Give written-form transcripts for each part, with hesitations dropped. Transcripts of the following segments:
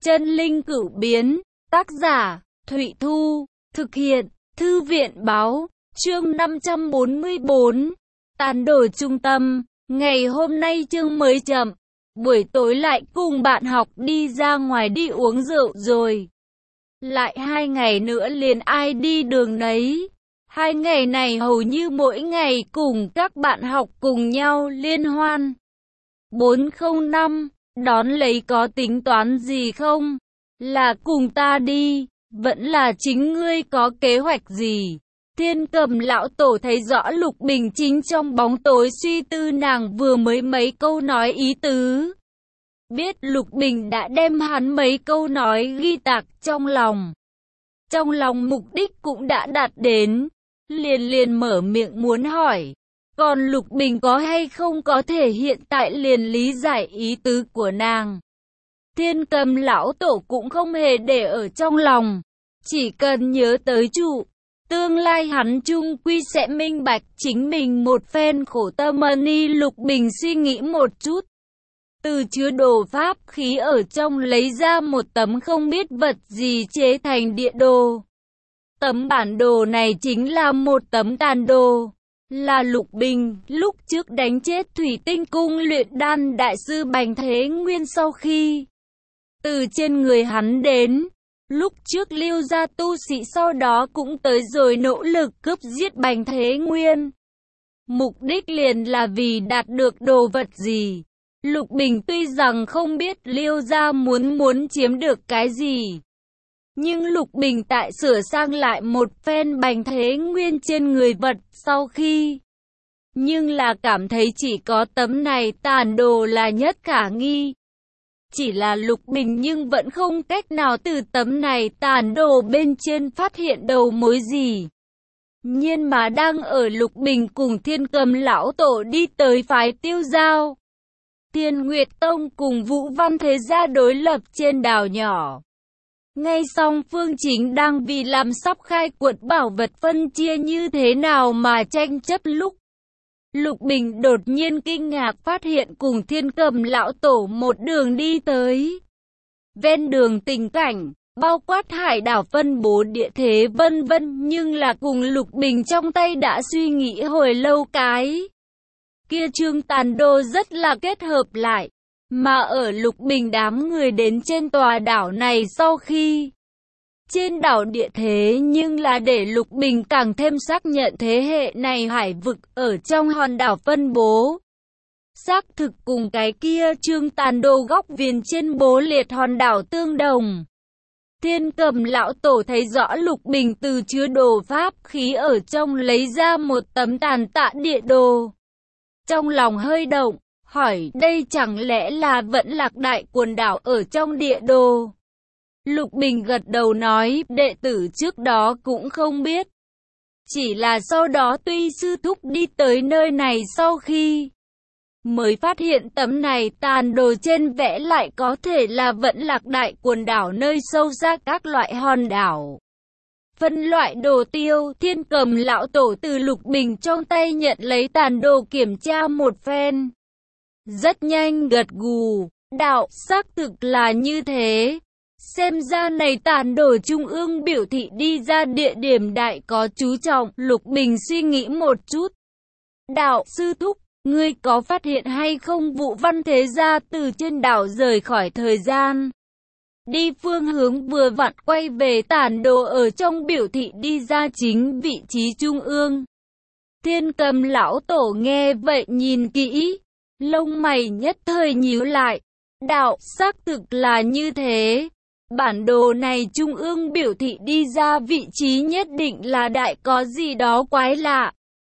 Chân linh cửu biến, tác giả, Thụy Thu, thực hiện, Thư viện báo, chương 544, tàn đổi trung tâm. Ngày hôm nay chương mới chậm, buổi tối lại cùng bạn học đi ra ngoài đi uống rượu rồi. Lại 2 ngày nữa liền ai đi đường nấy. 2 ngày này hầu như mỗi ngày cùng các bạn học cùng nhau liên hoan. 405, đón lấy có tính toán gì không? Là cùng ta đi, vẫn là chính ngươi có kế hoạch gì? Thiên Cầm lão tổ thấy rõ Lục Bình chính trong bóng tối suy tư nàng vừa mới mấy câu nói ý tứ. Biết Lục Bình đã đem hắn mấy câu nói ghi tạc trong lòng. Trong lòng mục đích cũng đã đạt đến, liền mở miệng muốn hỏi. Còn Lục Bình có hay không có thể hiện tại liền lý giải ý tứ của nàng. Thiên Cầm lão tổ cũng không hề để ở trong lòng, chỉ cần nhớ tới trụ. Tương lai hắn chung quy sẽ minh bạch chính mình một phen khổ tâm ni. Lục Bình suy nghĩ một chút. Từ chứa đồ pháp khí ở trong lấy ra một tấm không biết vật gì chế thành địa đồ. Tấm bản đồ này chính là một tấm tàn đồ. Là Lục Bình lúc trước đánh chết Thủy Tinh Cung luyện đan đại sư Bành Thế Nguyên sau khi từ trên người hắn đến. Lúc trước Lưu gia tu sĩ sau đó cũng tới rồi nỗ lực cướp giết Bành Thế Nguyên. Mục đích liền là vì đạt được đồ vật gì. Lục Bình tuy rằng không biết Lưu gia muốn chiếm được cái gì. Nhưng Lục Bình tại sửa sang lại một phen Bành Thế Nguyên trên người vật sau khi. Nhưng là cảm thấy chỉ có tấm này tàn đồ là nhất khả nghi. Chỉ là Lục Bình nhưng vẫn không cách nào từ tấm này tàn đồ bên trên phát hiện đầu mối gì. Nhưng mà đang ở Lục Bình cùng Thiên Cầm lão tổ đi tới phái Tiêu Giao. Thiên Nguyệt Tông cùng Vũ Văn Thế gia đối lập trên đảo nhỏ. Ngay song phương chính đang vì làm sắp khai quật bảo vật phân chia như thế nào mà tranh chấp lúc. Lục Bình đột nhiên kinh ngạc phát hiện cùng Thiên Cầm lão tổ một đường đi tới. Ven đường tình cảnh, bao quát hải đảo phân bố địa thế vân vân, nhưng là cùng Lục Bình trong tay đã suy nghĩ hồi lâu cái. Kia chương tàn đồ rất là kết hợp lại, mà ở Lục Bình đám người đến trên tòa đảo này sau khi. Trên đảo địa thế nhưng là để Lục Bình càng thêm xác nhận thế hệ này hải vực ở trong hòn đảo phân bố. Xác thực cùng cái kia chương tàn đồ góc viền trên bố liệt hòn đảo tương đồng. Thiên Cầm lão tổ thấy rõ Lục Bình từ chứa đồ pháp khí ở trong lấy ra một tấm tàn tạ địa đồ. Trong lòng hơi động, hỏi đây chẳng lẽ là Vẫn Lạc đại quần đảo ở trong địa đồ. Lục Bình gật đầu nói, đệ tử trước đó cũng không biết. Chỉ là sau đó tuy sư thúc đi tới nơi này sau khi mới phát hiện tấm này tàn đồ trên vẽ lại có thể là Vẫn Lạc đại quần đảo nơi sâu xa các loại hòn đảo. Phân loại đồ tiêu, Thiên Cầm lão tổ từ Lục Bình trong tay nhận lấy tàn đồ kiểm tra một phen. Rất nhanh gật gù, đạo xác thực là như thế. Xem ra này tàn đồ trung ương biểu thị đi ra địa điểm đại có chú trọng. Lục Bình suy nghĩ một chút. Đạo sư thúc, ngươi có phát hiện hay không Vũ Văn Thế gia từ trên đảo rời khỏi thời gian? Đi phương hướng vừa vặn quay về tàn đồ ở trong biểu thị đi ra chính vị trí trung ương. Thiên Cầm lão tổ nghe vậy nhìn kỹ, lông mày nhất thời nhíu lại. Đạo xác thực là như thế. Bản đồ này trung ương biểu thị đi ra vị trí nhất định là đại có gì đó quái lạ.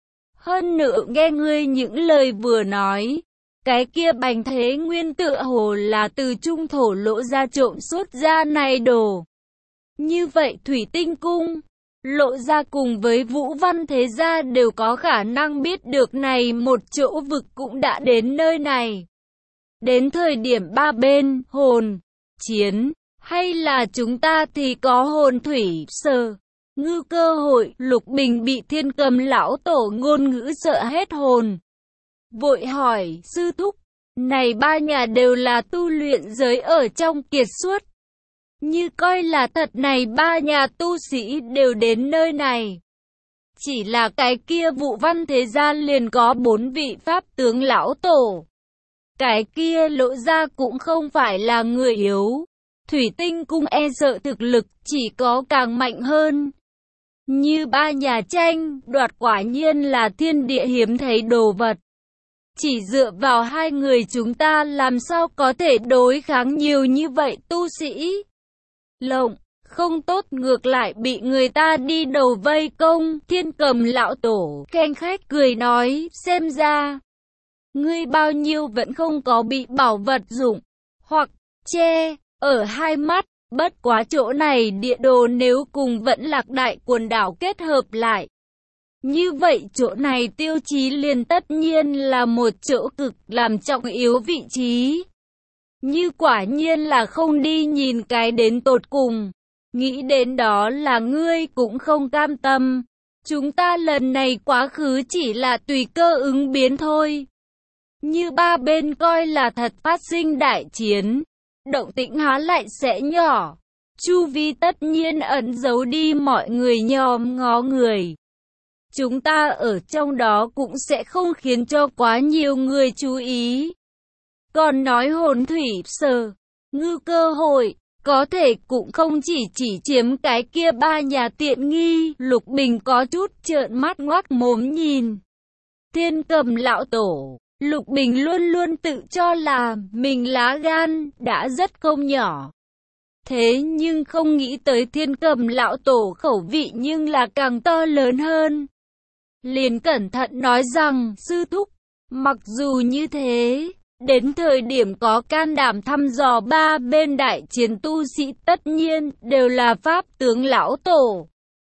Hơn nữa nghe ngươi những lời vừa nói, cái kia Bành Thế Nguyên tựa hồ là từ trung thổ Lộ ra trộm xuất ra này đồ. Như vậy Thủy Tinh Cung, Lộ ra cùng với Vũ Văn Thế gia đều có khả năng biết được này một chỗ vực cũng đã đến nơi này. Đến thời điểm ba bên, hồn, chiến, hay là chúng ta thì có hồn thủy, sơ, ngư cơ hội. Lục Bình bị Thiên Cầm lão tổ ngôn ngữ sợ hết hồn. Vội hỏi, sư thúc, này ba nhà đều là tu luyện giới ở trong kiệt xuất. Như coi là thật này, ba nhà tu sĩ đều đến nơi này. Chỉ là cái kia Vụ Văn thế gia liền có 4 vị pháp tướng lão tổ. Cái kia Lộ ra cũng không phải là người yếu. Thủy Tinh cung e sợ thực lực chỉ có càng mạnh hơn. Như ba nhà tranh đoạt quả nhiên là thiên địa hiếm thấy đồ vật. Chỉ dựa vào hai người chúng ta làm sao có thể đối kháng nhiều như vậy tu sĩ. Lộng, không tốt, ngược lại bị người ta đi đầu vây công. Thiên Cầm lão tổ khen khách cười nói, xem ra ngươi bao nhiêu vẫn không có bị bảo vật dụng hoặc che ở hai mắt. Bất quá chỗ này địa đồ nếu cùng Vẫn Lạc Đại quần đảo kết hợp lại, như vậy chỗ này tiêu chí liền tất nhiên là một chỗ cực làm trọng yếu vị trí. Như quả nhiên là không đi nhìn cái đến tột cùng. Nghĩ đến đó là ngươi cũng không cam tâm. Chúng ta lần này quá khứ chỉ là tùy cơ ứng biến thôi. Như ba bên coi là thật phát sinh đại chiến, động tĩnh há lại sẽ nhỏ. Chu vi tất nhiên ẩn giấu đi mọi người nhòm ngó người. Chúng ta ở trong đó cũng sẽ không khiến cho quá nhiều người chú ý. Còn nói Hồn Thủy Sở, Ngư cơ hội, có thể cũng không chỉ chiếm cái kia ba nhà tiện nghi. Lục Bình có chút trợn mắt ngoác mồm nhìn Thiên Cầm lão tổ. Lục Bình luôn luôn tự cho là mình lá gan đã rất không nhỏ. Thế nhưng không nghĩ tới Thiên Cầm lão tổ khẩu vị nhưng là càng to lớn hơn. Liền cẩn thận nói rằng, sư thúc, mặc dù như thế, đến thời điểm có can đảm thăm dò ba bên đại chiến tu sĩ tất nhiên đều là pháp tướng lão tổ.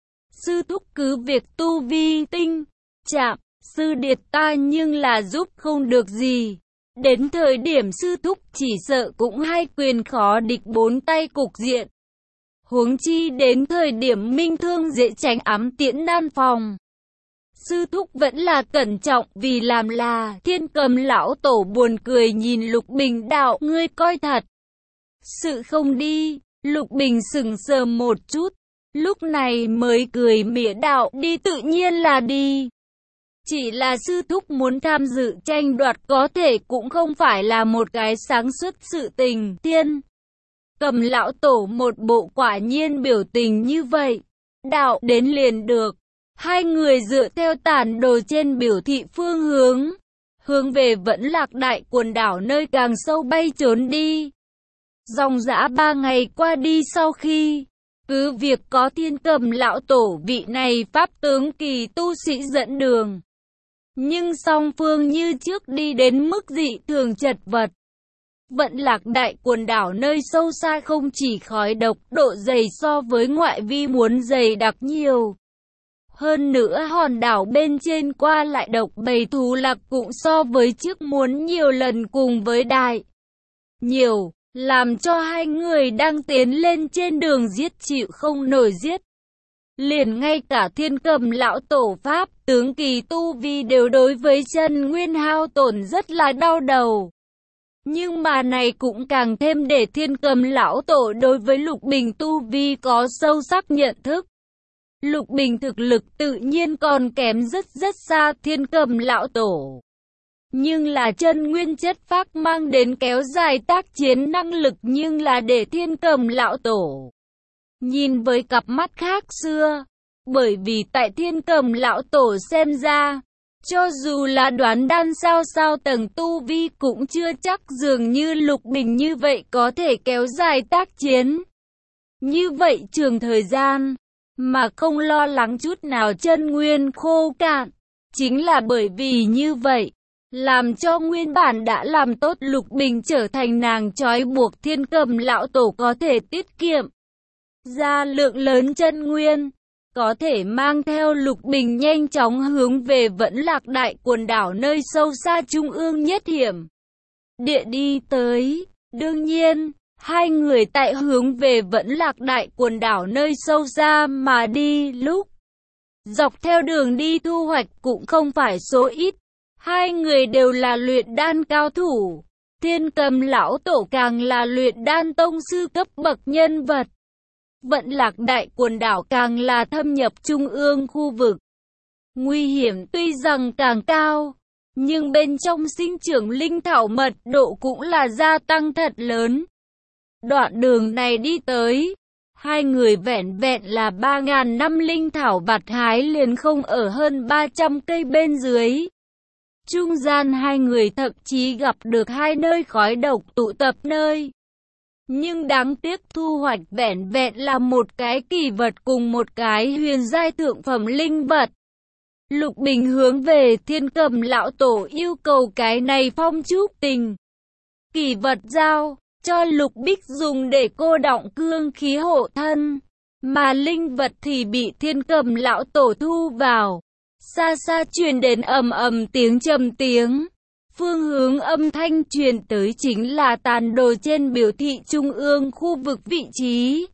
Sư thúc cứ việc tu vi tinh, chạm, sư điệt ta nhưng là giúp không được gì. Đến thời điểm sư thúc chỉ sợ cũng hai quyền khó địch bốn tay cục diện. Huống chi đến thời điểm minh thương dễ tránh ám tiễn nan phòng. Sư thúc vẫn là cẩn trọng vì làm là. Thiên Cầm lão tổ buồn cười nhìn Lục Bình đạo, ngươi coi thật sự không đi. Lục Bình sững sờ một chút, lúc này mới cười mỉa đạo, đi tự nhiên là đi. Chỉ là sư thúc muốn tham dự tranh đoạt có thể cũng không phải là một cái sáng suốt sự tình. Thiên Cầm lão tổ một bộ quả nhiên biểu tình như vậy. Đạo, đến liền được. Hai người dựa theo tản đồ trên biểu thị phương hướng về Vẫn Lạc Đại quần đảo nơi càng sâu bay trốn đi. Dòng dã 3 ngày qua đi sau khi, cứ việc có Thiên Cầm lão tổ vị này pháp tướng kỳ tu sĩ dẫn đường, nhưng song phương như trước đi đến mức dị thường chật vật. Vẫn Lạc Đại quần đảo nơi sâu xa không chỉ khói độc, độ dày so với ngoại vi muốn dày đặc nhiều. Hơn nữa hòn đảo bên trên qua lại độc bầy thú lạc cũng so với trước muốn nhiều lần cùng với đại nhiều, làm cho hai người đang tiến lên trên đường giết chịu không nổi giết. Liền ngay cả Thiên Cầm lão tổ pháp tướng kỳ tu vi đều đối với chân nguyên hao tổn rất là đau đầu. Nhưng mà này cũng càng thêm để Thiên Cầm lão tổ đối với Lục Bình tu vi có sâu sắc nhận thức. Lục Bình thực lực tự nhiên còn kém rất xa Thiên Cầm lão tổ. Nhưng là chân nguyên chất phác mang đến kéo dài tác chiến năng lực nhưng là để Thiên Cầm lão tổ nhìn với cặp mắt khác xưa. Bởi vì tại Thiên Cầm lão tổ xem ra, cho dù là đoán đan sao tầng tu vi cũng chưa chắc dường như Lục Bình như vậy có thể kéo dài tác chiến như vậy trường thời gian, mà không lo lắng chút nào chân nguyên khô cạn. Chính là bởi vì như vậy, làm cho nguyên bản đã làm tốt Lục Bình trở thành nàng trói buộc Thiên Cầm lão tổ có thể tiết kiệm ra lượng lớn chân nguyên, có thể mang theo Lục Bình nhanh chóng hướng về Vẫn Lạc Đại quần đảo nơi sâu xa trung ương nhất hiểm địa đi tới. Đương nhiên, hai người tại hướng về Vẫn Lạc Đại quần đảo nơi sâu xa mà đi lúc dọc theo đường đi thu hoạch cũng không phải số ít. Hai người đều là luyện đan cao thủ. Thiên Cầm lão tổ càng là luyện đan tông sư cấp bậc nhân vật. Vận Lạc đại quần đảo càng là thâm nhập trung ương khu vực. Nguy hiểm tuy rằng càng cao, nhưng bên trong sinh trưởng linh thảo mật độ cũng là gia tăng thật lớn. Đoạn đường này đi tới, hai người vẻn vẹn là 3.000 năm linh thảo vặt hái liền không ở hơn 300 cây bên dưới. Trung gian hai người thậm chí gặp được hai nơi khói độc tụ tập nơi. Nhưng đáng tiếc thu hoạch vẻn vẹn là một cái kỳ vật cùng một cái huyền giai thượng phẩm linh vật. Lục Bình hướng về Thiên Cầm lão tổ yêu cầu cái này phong trúc tình. Kỳ vật giao cho Lục Bích dùng để cô đọng cương khí hộ thân, mà linh vật thì bị Thiên Cầm lão tổ thu vào. Xa xa truyền đến ầm ầm tiếng trầm tiếng. Phương hướng âm thanh truyền tới chính là tàn đồ trên biểu thị trung ương khu vực vị trí.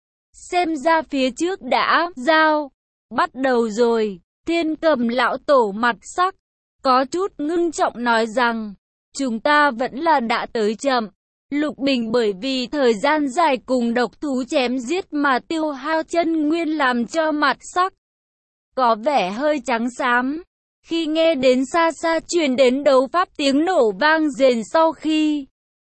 Xem ra phía trước đã giao bắt đầu rồi. Thiên Cầm lão tổ mặt sắc có chút ngưng trọng nói rằng, chúng ta vẫn là đã tới chậm. Lục Bình bởi vì thời gian dài cùng độc thú chém giết mà tiêu hao chân nguyên làm cho mặt sắc có vẻ hơi trắng xám. Khi nghe đến xa xa truyền đến đấu pháp tiếng nổ vang rền sau khi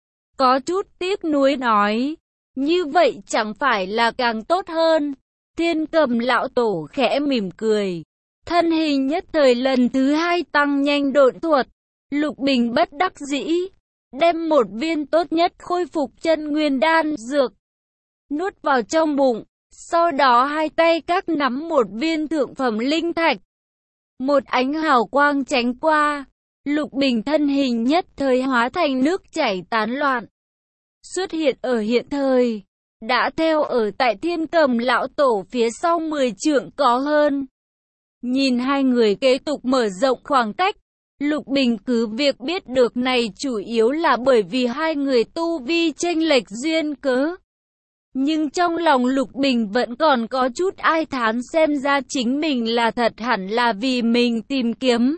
có chút tiếc nuối nói, như vậy chẳng phải là càng tốt hơn. Thiên Cầm lão tổ khẽ mỉm cười, thân hình nhất thời lần thứ hai tăng nhanh độn thuật. Lục Bình bất đắc dĩ đem một viên tốt nhất khôi phục chân nguyên đan dược nuốt vào trong bụng, sau đó hai tay các nắm một viên thượng phẩm linh thạch. Một ánh hào quang tránh qua, Lục Bình thân hình nhất thời hóa thành nước chảy tán loạn, xuất hiện ở hiện thời, đã theo ở tại Thiên Cầm lão tổ phía sau 10 trượng có hơn. Nhìn hai người kế tục mở rộng khoảng cách, Lục Bình cứ việc biết được này chủ yếu là bởi vì hai người tu vi chênh lệch duyên cớ. Nhưng trong lòng Lục Bình vẫn còn có chút ai thán, xem ra chính mình là thật hẳn là vì mình tìm kiếm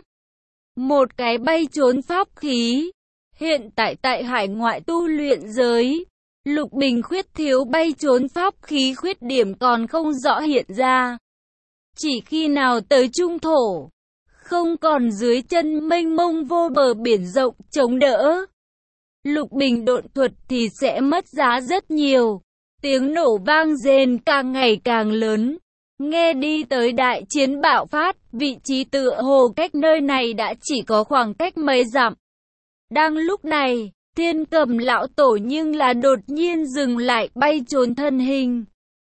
một cái bay trốn pháp khí. Hiện tại tại hải ngoại tu luyện giới, Lục Bình khuyết thiếu bay trốn pháp khí, khuyết điểm còn không rõ hiện ra. Chỉ khi nào tới trung thổ, không còn dưới chân mênh mông vô bờ biển rộng chống đỡ, Lục Bình độn thuật thì sẽ mất giá rất nhiều. Tiếng nổ vang rền càng ngày càng lớn. Nghe đi tới đại chiến bạo phát, vị trí tựa hồ cách nơi này đã chỉ có khoảng cách mấy dặm. Đang lúc này, Thiên Cầm lão tổ nhưng là đột nhiên dừng lại bay trốn thân hình.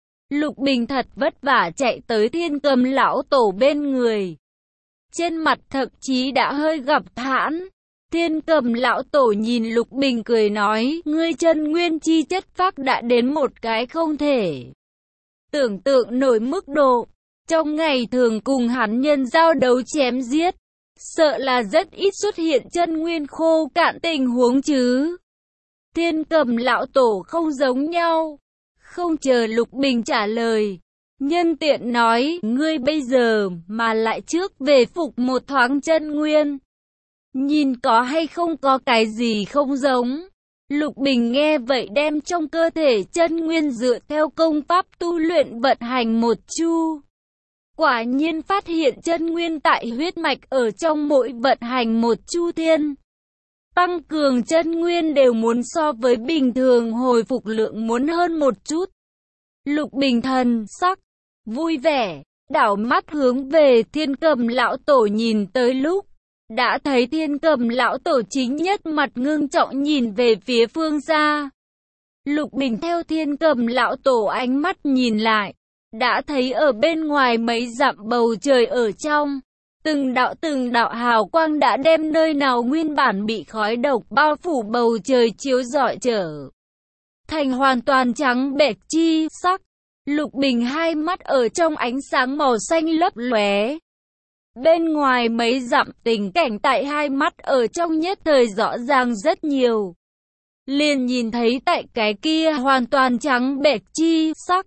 Lục Bình thật vất vả chạy tới Thiên Cầm lão tổ bên người. Trên mặt thậm chí đã hơi gặp hãn. Thiên Cầm lão tổ nhìn Lục Bình cười nói, ngươi chân nguyên chi chất phác đã đến một cái không thể tưởng tượng nổi mức độ. Trong ngày thường cùng hắn nhân giao đấu chém giết, sợ là rất ít xuất hiện chân nguyên khô cạn tình huống chứ. Thiên Cầm lão tổ không giống nhau. Không chờ Lục Bình trả lời, nhân tiện nói, ngươi bây giờ mà lại trước về phục một thoáng chân nguyên, nhìn có hay không có cái gì không giống. Lục Bình nghe vậy đem trong cơ thể chân nguyên dựa theo công pháp tu luyện vận hành một chu. Quả nhiên phát hiện chân nguyên tại huyết mạch ở trong mỗi vận hành một chu thiên. Tăng cường chân nguyên đều muốn so với bình thường hồi phục lượng muốn hơn một chút. Lục Bình thần sắc vui vẻ, đảo mắt hướng về Thiên Cầm lão tổ nhìn tới lúc. Đã thấy Thiên Cầm lão tổ chính nhất mặt ngưng trọng nhìn về phía phương xa. Lục Bình theo Thiên Cầm lão tổ ánh mắt nhìn lại, đã thấy ở bên ngoài mấy dặm bầu trời ở trong, từng đạo hào quang đã đem nơi nào nguyên bản bị khói độc bao phủ bầu trời chiếu rọi trở thành hoàn toàn trắng bệch chi sắc. Lục Bình hai mắt ở trong ánh sáng màu xanh lấp lóe. Bên ngoài mấy dặm tình cảnh tại hai mắt ở trong nhất thời rõ ràng rất nhiều. Liền nhìn thấy tại cái kia hoàn toàn trắng bệch chi sắc.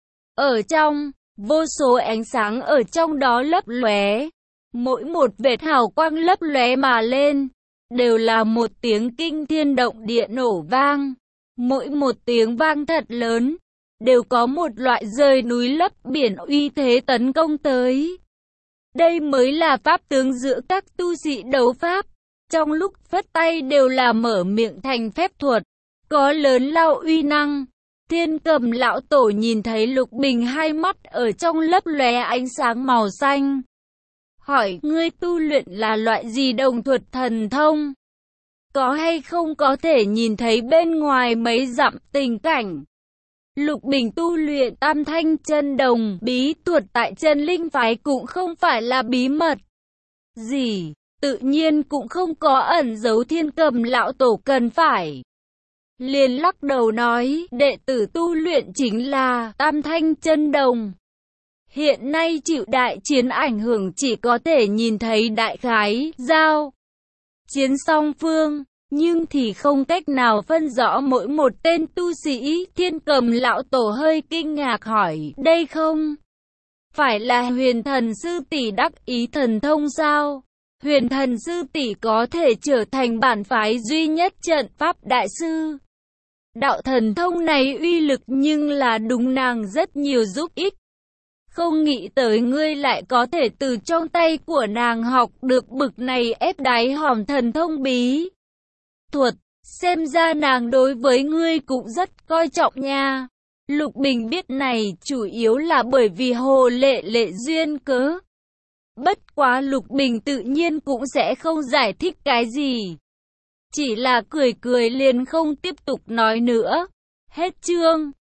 Ở trong, vô số ánh sáng ở trong đó lấp lóe. Mỗi một vệt hào quang lấp lóe mà lên, đều là một tiếng kinh thiên động địa nổ vang. Mỗi một tiếng vang thật lớn, đều có một loại rời núi lấp biển uy thế tấn công tới. Đây mới là pháp tướng giữa các tu sĩ đấu pháp. Trong lúc phất tay đều là mở miệng thành phép thuật, có lớn lao uy năng. Thiên Cầm lão tổ nhìn thấy Lục Bình hai mắt ở trong lấp lóe ánh sáng màu xanh. Hỏi, ngươi tu luyện là loại gì đồng thuật thần thông? Có hay không có thể nhìn thấy bên ngoài mấy dặm tình cảnh? Lục Bình tu luyện Tam Thanh Chân Đồng, bí thuật tại Chân Linh phái cũng không phải là bí mật gì, tự nhiên cũng không có ẩn giấu. Thiên Cầm lão tổ cần phải liền lắc đầu nói, đệ tử tu luyện chính là Tam Thanh Chân Đồng. Hiện nay chịu đại chiến ảnh hưởng, chỉ có thể nhìn thấy đại khái giao chiến song phương, nhưng thì không cách nào phân rõ mỗi một tên tu sĩ. Thiên Cầm lão tổ hơi kinh ngạc hỏi, đây không phải là Huyền Thần sư tỷ đắc ý thần thông sao? Huyền Thần sư tỷ có thể trở thành bản phái duy nhất trận pháp đại sư. Đạo thần thông này uy lực nhưng là đúng nàng rất nhiều giúp ích. Không nghĩ tới ngươi lại có thể từ trong tay của nàng học được bực này ép đáy hòm thần thông bí thuật. Xem ra nàng đối với ngươi cũng rất coi trọng nha. Lục Bình biết này chủ yếu là bởi vì Hồ Lệ Lệ duyên cớ. Bất quá Lục Bình tự nhiên cũng sẽ không giải thích cái gì. Chỉ là cười cười liền không tiếp tục nói nữa. Hết chương.